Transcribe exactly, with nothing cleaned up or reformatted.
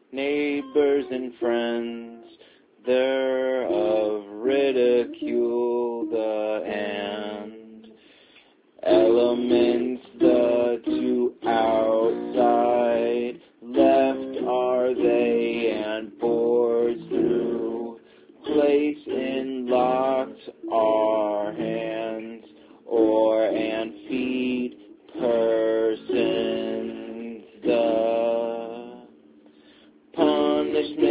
neighbors and friends, they're of ridicule the end. Elements the two outside, left are they and boards through, place in locked our hands, or and feed persons the punishment